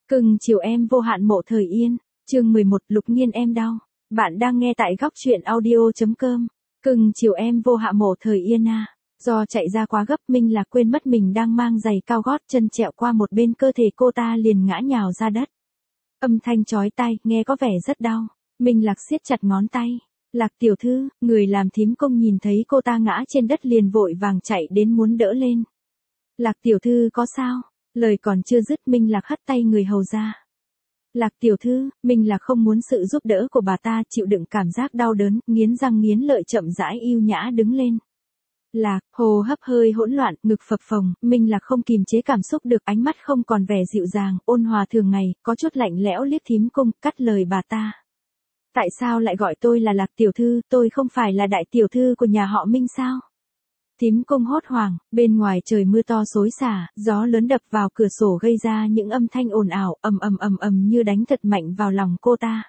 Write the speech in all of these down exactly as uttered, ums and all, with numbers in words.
Cưng chiều em vô hạn mộ thời yên, chương mười một Lục Nhiên em đau. Bạn đang nghe tại góc truyện audio.com. Cưng chiều em vô hạ mộ thời yên à. Do chạy ra quá gấp Minh Lạc quên mất mình đang mang giày cao gót, chân trẹo qua một bên cơ thể cô ta liền ngã nhào ra đất. Âm thanh chói tai, nghe có vẻ rất đau. Minh Lạc siết chặt ngón tay. Lạc tiểu thư, người làm thím công nhìn thấy cô ta ngã trên đất liền vội vàng chạy đến muốn đỡ lên. Lạc tiểu thư có sao? Lời còn chưa dứt Minh Lạc hất tay người hầu ra. Lạc tiểu thư, Minh Lạc không muốn sự giúp đỡ của bà ta, chịu đựng cảm giác đau đớn, nghiến răng nghiến lợi chậm rãi yêu nhã đứng lên. Lạc, hô hấp hơi hỗn loạn, ngực phập phồng, Minh Lạc không kìm chế cảm xúc được, ánh mắt không còn vẻ dịu dàng, ôn hòa thường ngày, có chút lạnh lẽo liếc thím công, cắt lời bà ta. Tại sao lại gọi tôi là Lạc tiểu thư, tôi không phải là đại tiểu thư của nhà họ Minh sao? Thím công hốt hoảng, bên ngoài trời mưa to xối xả, gió lớn đập vào cửa sổ gây ra những âm thanh ồn ào, ầm ầm ầm ầm như đánh thật mạnh vào lòng cô ta.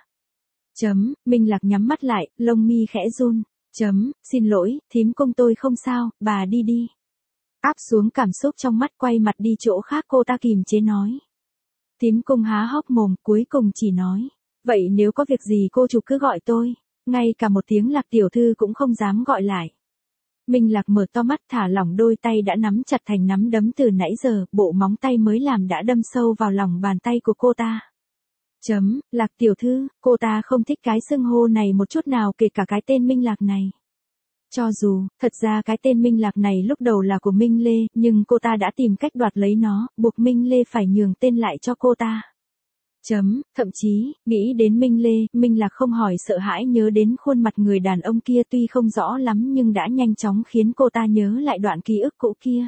Chấm, Minh Lạc nhắm mắt lại, lông mi khẽ run. Chấm, xin lỗi, thím công tôi không sao, bà đi đi. Áp xuống cảm xúc trong mắt, quay mặt đi chỗ khác, cô ta kìm chế nói. Thím công há hốc mồm, cuối cùng chỉ nói. Vậy nếu có việc gì cô chủ cứ gọi tôi, ngay cả một tiếng Lạc tiểu thư cũng không dám gọi lại. Minh Lạc mở to mắt, thả lỏng đôi tay đã nắm chặt thành nắm đấm từ nãy giờ, bộ móng tay mới làm đã đâm sâu vào lòng bàn tay của cô ta. Chấm, Lạc tiểu thư, cô ta không thích cái xưng hô này một chút nào, kể cả cái tên Minh Lạc này. Cho dù, thật ra cái tên Minh Lạc này lúc đầu là của Minh Lê, nhưng cô ta đã tìm cách đoạt lấy nó, buộc Minh Lê phải nhường tên lại cho cô ta. Chấm, thậm chí, nghĩ đến Minh Lê, Minh Lạc không hỏi sợ hãi nhớ đến khuôn mặt người đàn ông kia, tuy không rõ lắm nhưng đã nhanh chóng khiến cô ta nhớ lại đoạn ký ức cũ kia.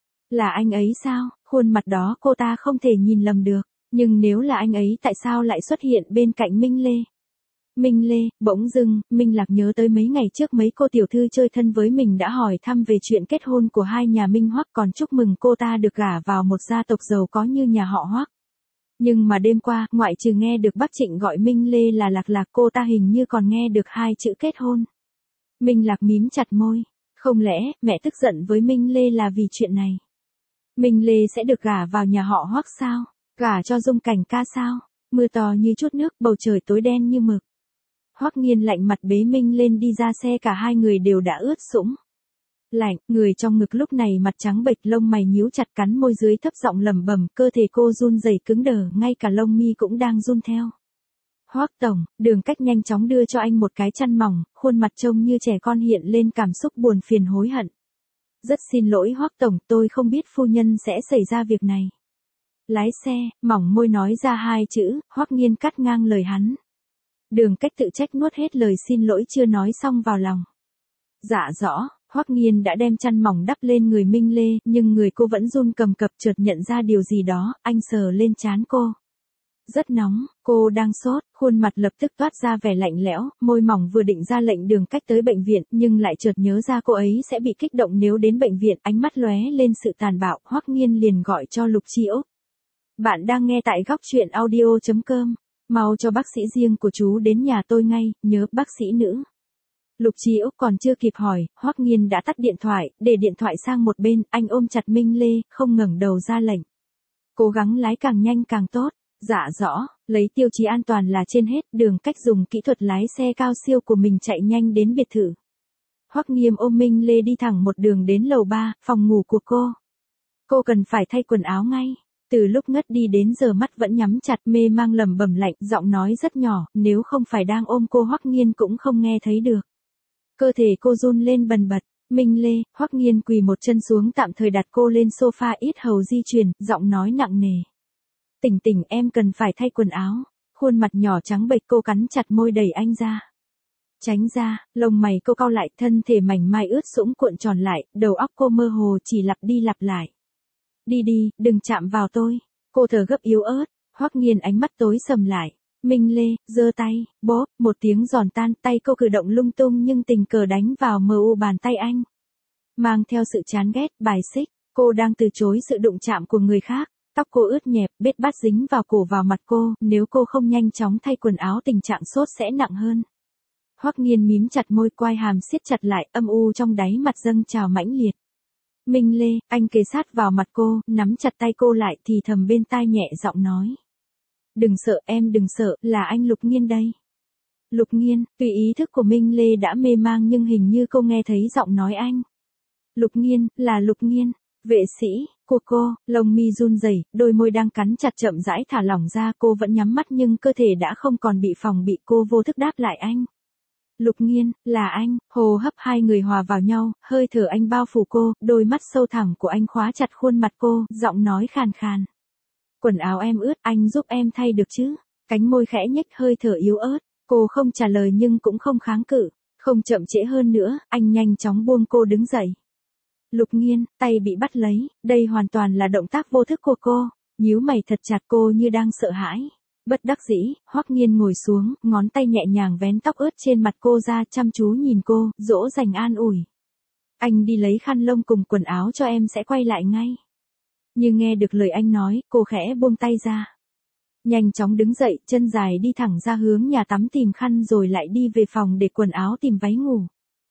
Là anh ấy sao? Khuôn mặt đó cô ta không thể nhìn lầm được, nhưng nếu là anh ấy tại sao lại xuất hiện bên cạnh Minh Lê? Minh Lê, bỗng dưng, Minh Lạc nhớ tới mấy ngày trước mấy cô tiểu thư chơi thân với mình đã hỏi thăm về chuyện kết hôn của hai nhà Minh Hoắc, còn chúc mừng cô ta được gả vào một gia tộc giàu có như nhà họ Hoắc. Nhưng mà đêm qua, ngoại trừ nghe được bác Trịnh gọi Minh Lê là Lạc Lạc, cô ta hình như còn nghe được hai chữ kết hôn. Minh Lạc mím chặt môi. Không lẽ, mẹ tức giận với Minh Lê là vì chuyện này? Minh Lê sẽ được gả vào nhà họ Hoắc sao? Gả cho Dung Cảnh ca sao? Mưa to như chút nước, bầu trời tối đen như mực. Hoắc Nghiên lạnh mặt bế Minh lên đi ra xe, cả hai người đều đã ướt sũng. Lạnh, người trong ngực lúc này mặt trắng bệch, lông mày nhíu chặt, cắn môi dưới thấp giọng lẩm bẩm, cơ thể cô run rẩy cứng đờ, ngay cả lông mi cũng đang run theo. Hoắc tổng, Đường Cách nhanh chóng đưa cho anh một cái chăn mỏng, khuôn mặt trông như trẻ con hiện lên cảm xúc buồn phiền hối hận. Rất xin lỗi Hoắc tổng, tôi không biết phu nhân sẽ xảy ra việc này. Lái xe, mỏng môi nói ra hai chữ, Hoắc Nghiên cắt ngang lời hắn. Đường Cách tự trách nuốt hết lời xin lỗi chưa nói xong vào lòng. Dạ rõ. Hoắc Nghiên đã đem chăn mỏng đắp lên người Minh Lê, nhưng người cô vẫn run cầm cập, chợt nhận ra điều gì đó, anh sờ lên trán cô. Rất nóng, cô đang sốt, khuôn mặt lập tức toát ra vẻ lạnh lẽo, môi mỏng vừa định ra lệnh Đường Cách tới bệnh viện, nhưng lại chợt nhớ ra cô ấy sẽ bị kích động nếu đến bệnh viện, ánh mắt lóe lên sự tàn bạo, Hoắc Nghiên liền gọi cho Lục Chi Úc. Bạn đang nghe tại góc truyện audio.com, mau cho bác sĩ riêng của chú đến nhà tôi ngay, nhớ bác sĩ nữ. Lục Chi Úc còn chưa kịp hỏi, Hoắc Nghiên đã tắt điện thoại, để điện thoại sang một bên, anh ôm chặt Minh Lê, không ngẩng đầu ra lệnh. Cố gắng lái càng nhanh càng tốt. Dạ rõ, lấy tiêu chí an toàn là trên hết, Đường Cách dùng kỹ thuật lái xe cao siêu của mình chạy nhanh đến biệt thự. Hoắc Nghiên ôm Minh Lê đi thẳng một đường đến lầu ba, phòng ngủ của cô. Cô cần phải thay quần áo ngay. Từ lúc ngất đi đến giờ mắt vẫn nhắm chặt, mê mang lẩm bẩm lạnh, giọng nói rất nhỏ, nếu không phải đang ôm cô Hoắc Nghiên cũng không nghe thấy được. Cơ thể cô run lên bần bật. Minh Lê, Hoắc Nghiên quỳ một chân xuống tạm thời đặt cô lên sofa, ít hầu di chuyển, giọng nói nặng nề. Tỉnh tỉnh, em cần phải thay quần áo. Khuôn mặt nhỏ trắng bệch, cô cắn chặt môi đẩy anh ra. Tránh ra, lông mày cô cau lại, thân thể mảnh mai ướt sũng cuộn tròn lại, đầu óc cô mơ hồ chỉ lặp đi lặp lại. Đi đi, đừng chạm vào tôi. Cô thở gấp yếu ớt. Hoắc Nghiên ánh mắt tối sầm lại. Minh Lê, giơ tay, bóp, một tiếng giòn tan, tay cô cử động lung tung nhưng tình cờ đánh vào mờ u bàn tay anh. Mang theo sự chán ghét, bài xích, cô đang từ chối sự đụng chạm của người khác. Tóc cô ướt nhẹp, bết bát dính vào cổ vào mặt cô, nếu cô không nhanh chóng thay quần áo tình trạng sốt sẽ nặng hơn. Hoắc Nghiên mím chặt môi, quai hàm siết chặt lại, âm u trong đáy mặt dâng trào mãnh liệt. Minh Lê, anh kề sát vào mặt cô, nắm chặt tay cô lại thì thầm bên tai nhẹ giọng nói. đừng sợ em đừng sợ, là anh Lục Nghiên đây. Lục Nghiên, tuy ý thức của Minh Lê đã mê mang nhưng hình như cô nghe thấy giọng nói anh. Lục Nghiên, là Lục Nghiên, vệ sĩ, của cô, lông mi run rẩy, đôi môi đang cắn chặt chậm rãi thả lỏng ra, cô vẫn nhắm mắt nhưng cơ thể đã không còn bị phòng bị, cô vô thức đáp lại anh. Lục Nghiên, là anh, hô hấp hai người hòa vào nhau, hơi thở anh bao phủ cô, đôi mắt sâu thẳm của anh khóa chặt khuôn mặt cô, giọng nói khàn khàn. Quần áo em ướt, anh giúp em thay được chứ? Cánh môi khẽ nhếch, hơi thở yếu ớt, cô không trả lời nhưng cũng không kháng cự, không chậm trễ hơn nữa, anh nhanh chóng buông cô đứng dậy. Lục Nghiên, tay bị bắt lấy, đây hoàn toàn là động tác vô thức của cô, nhíu mày thật chặt, cô như đang sợ hãi. Bất đắc dĩ, Hoắc Nghiên ngồi xuống, ngón tay nhẹ nhàng vén tóc ướt trên mặt cô ra, chăm chú nhìn cô, dỗ dành an ủi. Anh đi lấy khăn lông cùng quần áo cho em sẽ quay lại ngay. Như nghe được lời anh nói, cô khẽ buông tay ra. Nhanh chóng đứng dậy, chân dài đi thẳng ra hướng nhà tắm tìm khăn rồi lại đi về phòng để quần áo tìm váy ngủ.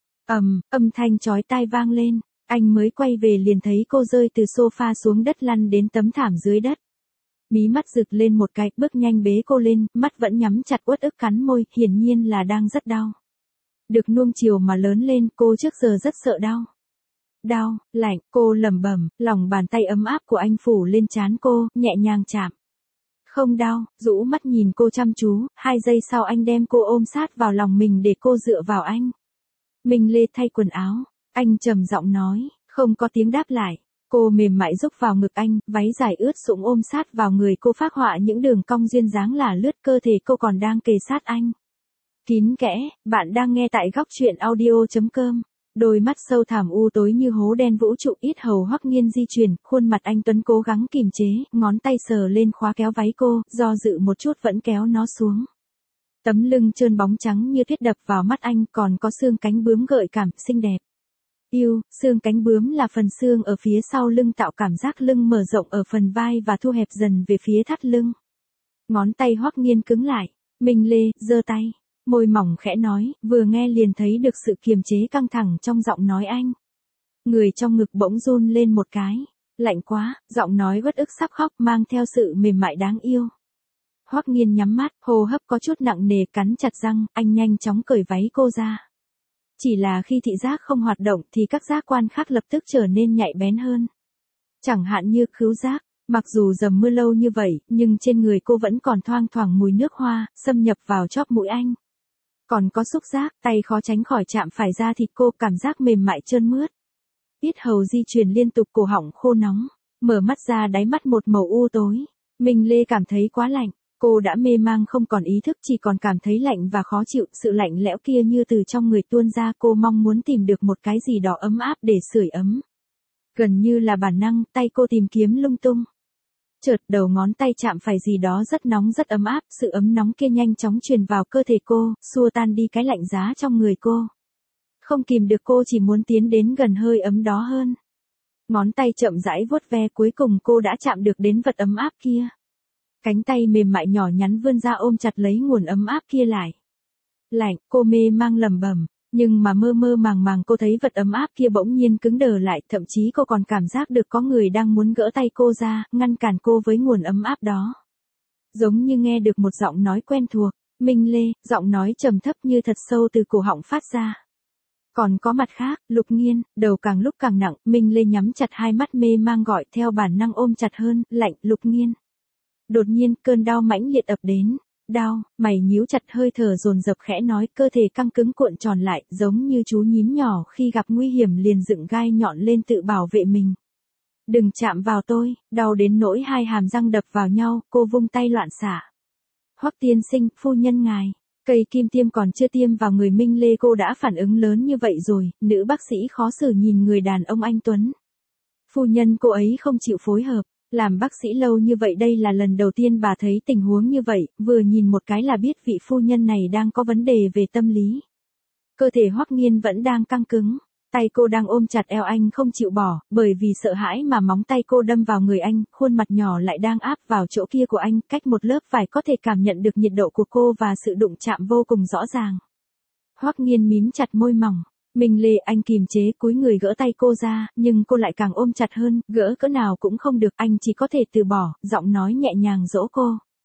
Ầm, âm thanh chói tai vang lên, anh mới quay về liền thấy cô rơi từ sofa xuống đất lăn đến tấm thảm dưới đất. Mí mắt rực lên một cái, bước nhanh bế cô lên, mắt vẫn nhắm chặt uất ức cắn môi, hiển nhiên là đang rất đau. Được nuông chiều mà lớn lên, cô trước giờ rất sợ đau. Đau, lạnh, cô lẩm bẩm, lòng bàn tay ấm áp của anh phủ lên trán cô, nhẹ nhàng chạm. Không đau, rũ mắt nhìn cô chăm chú, hai giây sau anh đem cô ôm sát vào lòng mình để cô dựa vào anh. Minh Lê thay quần áo, anh trầm giọng nói, không có tiếng đáp lại. Cô mềm mại rúc vào ngực anh, váy dài ướt sũng ôm sát vào người cô, phác họa những đường cong duyên dáng là lướt, cơ thể cô còn đang kề sát anh. Kín kẽ, bạn đang nghe tại góc truyện audio chấm com. Đôi mắt sâu thẳm u tối như hố đen vũ trụ, ít hầu Hoắc Nghiên di chuyển, khuôn mặt anh tuấn cố gắng kìm chế, ngón tay sờ lên khóa kéo váy cô, do dự một chút vẫn kéo nó xuống. Tấm lưng trơn bóng trắng như tuyết đập vào mắt anh, còn có xương cánh bướm gợi cảm, xinh đẹp. Yêu, xương cánh bướm là phần xương ở phía sau lưng tạo cảm giác lưng mở rộng ở phần vai và thu hẹp dần về phía thắt lưng. Ngón tay Hoắc Nghiên cứng lại, Minh Lê, giơ tay, môi mỏng khẽ nói, vừa nghe liền thấy được sự kiềm chế căng thẳng trong giọng nói anh. Người trong ngực bỗng run lên một cái, lạnh quá, giọng nói uất ức sắp khóc mang theo sự mềm mại đáng yêu. Hoắc Nghiên nhắm mắt, hô hấp có chút nặng nề, cắn chặt răng, anh nhanh chóng cởi váy cô ra. Chỉ là khi thị giác không hoạt động thì các giác quan khác lập tức trở nên nhạy bén hơn. Chẳng hạn như khứu giác, mặc dù dầm mưa lâu như vậy, nhưng trên người cô vẫn còn thoang thoảng mùi nước hoa, xâm nhập vào chóp mũi anh. Còn có xúc giác, tay khó tránh khỏi chạm phải da thịt cô, cảm giác mềm mại trơn mướt. Yết hầu di chuyển liên tục, cổ họng khô nóng, mở mắt ra đáy mắt một màu u tối. Minh Lê cảm thấy quá lạnh. Cô đã mê mang không còn ý thức, chỉ còn cảm thấy lạnh và khó chịu, sự lạnh lẽo kia như từ trong người tuôn ra, cô mong muốn tìm được một cái gì đó ấm áp để sưởi ấm. Gần như là bản năng, tay cô tìm kiếm lung tung. Chợt đầu ngón tay chạm phải gì đó rất nóng rất ấm áp, sự ấm nóng kia nhanh chóng truyền vào cơ thể cô, xua tan đi cái lạnh giá trong người cô. Không kìm được cô chỉ muốn tiến đến gần hơi ấm đó hơn. Ngón tay chậm rãi vuốt ve, cuối cùng cô đã chạm được đến vật ấm áp kia. Cánh tay mềm mại nhỏ nhắn vươn ra ôm chặt lấy nguồn ấm áp kia lại. Lạnh, cô mê mang lẩm bẩm, nhưng mà mơ mơ màng màng cô thấy vật ấm áp kia bỗng nhiên cứng đờ lại, thậm chí cô còn cảm giác được có người đang muốn gỡ tay cô ra, ngăn cản cô với nguồn ấm áp đó. Giống như nghe được một giọng nói quen thuộc, Minh Lê, giọng nói trầm thấp như thật sâu từ cổ họng phát ra. Còn có mặt khác, Lục Nghiên, đầu càng lúc càng nặng, Minh Lê nhắm chặt hai mắt mê mang gọi theo bản năng ôm chặt hơn, lạnh, Lục Nghiên. Đột nhiên, cơn đau mãnh liệt ập đến, đau, mày nhíu chặt, hơi thở dồn dập khẽ nói, cơ thể căng cứng cuộn tròn lại, giống như chú nhím nhỏ khi gặp nguy hiểm liền dựng gai nhọn lên tự bảo vệ mình. Đừng chạm vào tôi, đau đến nỗi hai hàm răng đập vào nhau, cô vung tay loạn xạ. Hoắc tiên sinh, phu nhân ngài, cây kim tiêm còn chưa tiêm vào người Minh Lê cô đã phản ứng lớn như vậy rồi, nữ bác sĩ khó xử nhìn người đàn ông anh tuấn. Phu nhân cô ấy không chịu phối hợp. Làm bác sĩ lâu như vậy đây là lần đầu tiên bà thấy tình huống như vậy, vừa nhìn một cái là biết vị phu nhân này đang có vấn đề về tâm lý. Cơ thể Hoắc Nghiên vẫn đang căng cứng, tay cô đang ôm chặt eo anh không chịu bỏ, bởi vì sợ hãi mà móng tay cô đâm vào người anh, khuôn mặt nhỏ lại đang áp vào chỗ kia của anh, cách một lớp vải có thể cảm nhận được nhiệt độ của cô và sự đụng chạm vô cùng rõ ràng. Hoắc Nghiên mím chặt môi mỏng. Minh Lê, anh kìm chế cúi người gỡ tay cô ra, nhưng cô lại càng ôm chặt hơn, gỡ cỡ nào cũng không được, anh chỉ có thể từ bỏ, giọng nói nhẹ nhàng dỗ cô.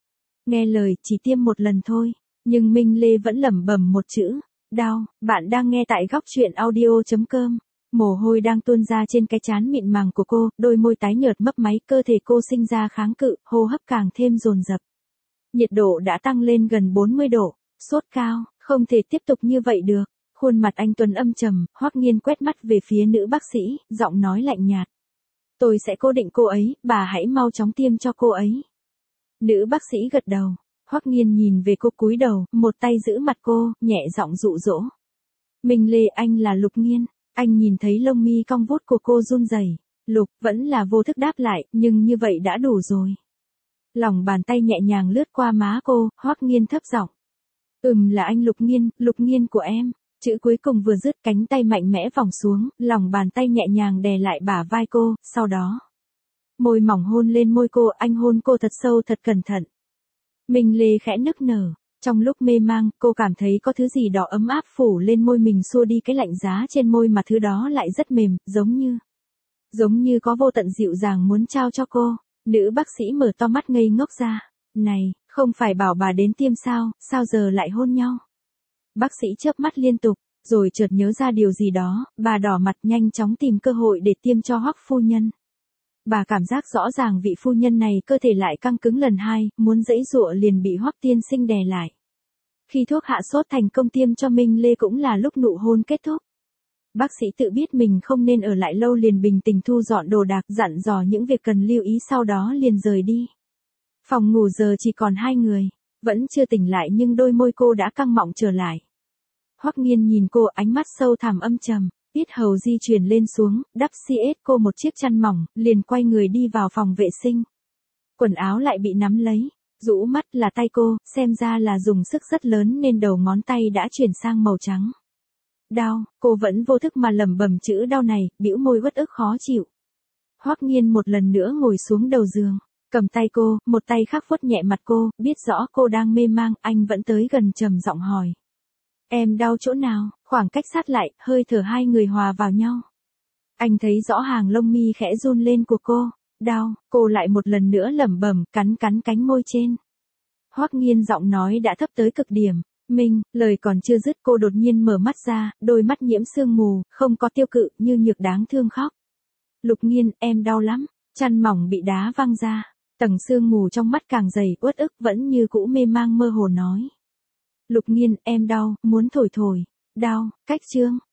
Nghe lời, chỉ tiêm một lần thôi. Nhưng Minh Lê vẫn lẩm bẩm một chữ, đau. Bạn đang nghe tại góc chuyện audio.com. Mồ hôi đang tuôn ra trên cái trán mịn màng của cô, đôi môi tái nhợt mấp máy, cơ thể cô sinh ra kháng cự, hô hấp càng thêm dồn dập. Nhiệt độ đã tăng lên gần bốn mươi độ, sốt cao, không thể tiếp tục như vậy được. Khuôn mặt anh Tuấn âm trầm, Hoắc Nghiên quét mắt về phía nữ bác sĩ, giọng nói lạnh nhạt. Tôi sẽ cố định cô ấy, bà hãy mau chóng tiêm cho cô ấy. Nữ bác sĩ gật đầu. Hoắc Nghiên nhìn về cô cúi đầu, một tay giữ mặt cô, nhẹ giọng dụ dỗ. Minh Lê, anh là Lục Nghiên. Anh nhìn thấy lông mi cong vút của cô run rẩy. Lục vẫn là vô thức đáp lại, nhưng như vậy đã đủ rồi. Lòng bàn tay nhẹ nhàng lướt qua má cô, Hoắc Nghiên thấp giọng. Ừm, là anh Lục Nghiên, Lục Nghiên của em. Chữ cuối cùng vừa dứt, cánh tay mạnh mẽ vòng xuống, lòng bàn tay nhẹ nhàng đè lại bả vai cô, sau đó. Môi mỏng hôn lên môi cô, anh hôn cô thật sâu thật cẩn thận. Minh Lê khẽ nức nở. Trong lúc mê mang, cô cảm thấy có thứ gì đó ấm áp phủ lên môi mình, xua đi cái lạnh giá trên môi, mà thứ đó lại rất mềm, giống như. Giống như có vô tận dịu dàng muốn trao cho cô. Nữ bác sĩ mở to mắt ngây ngốc ra. Này, không phải bảo bà đến tiêm sao, sao giờ lại hôn nhau? Bác sĩ chớp mắt liên tục, rồi chợt nhớ ra điều gì đó, bà đỏ mặt nhanh chóng tìm cơ hội để tiêm cho Hoắc phu nhân. Bà cảm giác rõ ràng vị phu nhân này cơ thể lại căng cứng lần hai, muốn giãy giụa liền bị Hoắc tiên sinh đè lại. Khi thuốc hạ sốt thành công tiêm cho Minh Lê cũng là lúc nụ hôn kết thúc. Bác sĩ tự biết mình không nên ở lại lâu liền bình tĩnh thu dọn đồ đạc, dặn dò những việc cần lưu ý, sau đó liền rời đi. Phòng ngủ giờ chỉ còn hai người, vẫn chưa tỉnh lại nhưng đôi môi cô đã căng mọng trở lại. Hoắc Nghiên nhìn cô, ánh mắt sâu thẳm âm trầm, yết hầu di chuyển lên xuống, đắp xê ét cô một chiếc chăn mỏng, liền quay người đi vào phòng vệ sinh. Quần áo lại bị nắm lấy, rũ mắt là tay cô, xem ra là dùng sức rất lớn nên đầu ngón tay đã chuyển sang màu trắng. Đau, cô vẫn vô thức mà lẩm bẩm chữ đau này, bĩu môi uất ức khó chịu. Hoắc Nghiên một lần nữa ngồi xuống đầu giường, cầm tay cô, một tay khác vuốt nhẹ mặt cô, biết rõ cô đang mê mang, anh vẫn tới gần trầm giọng hỏi. Em đau chỗ nào? Khoảng cách sát lại, hơi thở hai người hòa vào nhau. Anh thấy rõ hàng lông mi khẽ run lên của cô. Đau, cô lại một lần nữa lẩm bẩm, cắn cắn cánh môi trên. Hoắc Nghiên giọng nói đã thấp tới cực điểm. Minh, lời còn chưa dứt cô đột nhiên mở mắt ra, đôi mắt nhiễm sương mù, không có tiêu cự, như nhược đáng thương khóc. Lục Nghiên, em đau lắm. Chăn mỏng bị đá văng ra. Tầng sương mù trong mắt càng dày, uất ức, vẫn như cũ mê mang mơ hồ nói. Lục Nghiên, em đau, muốn thổi thổi. Đau, cách chương.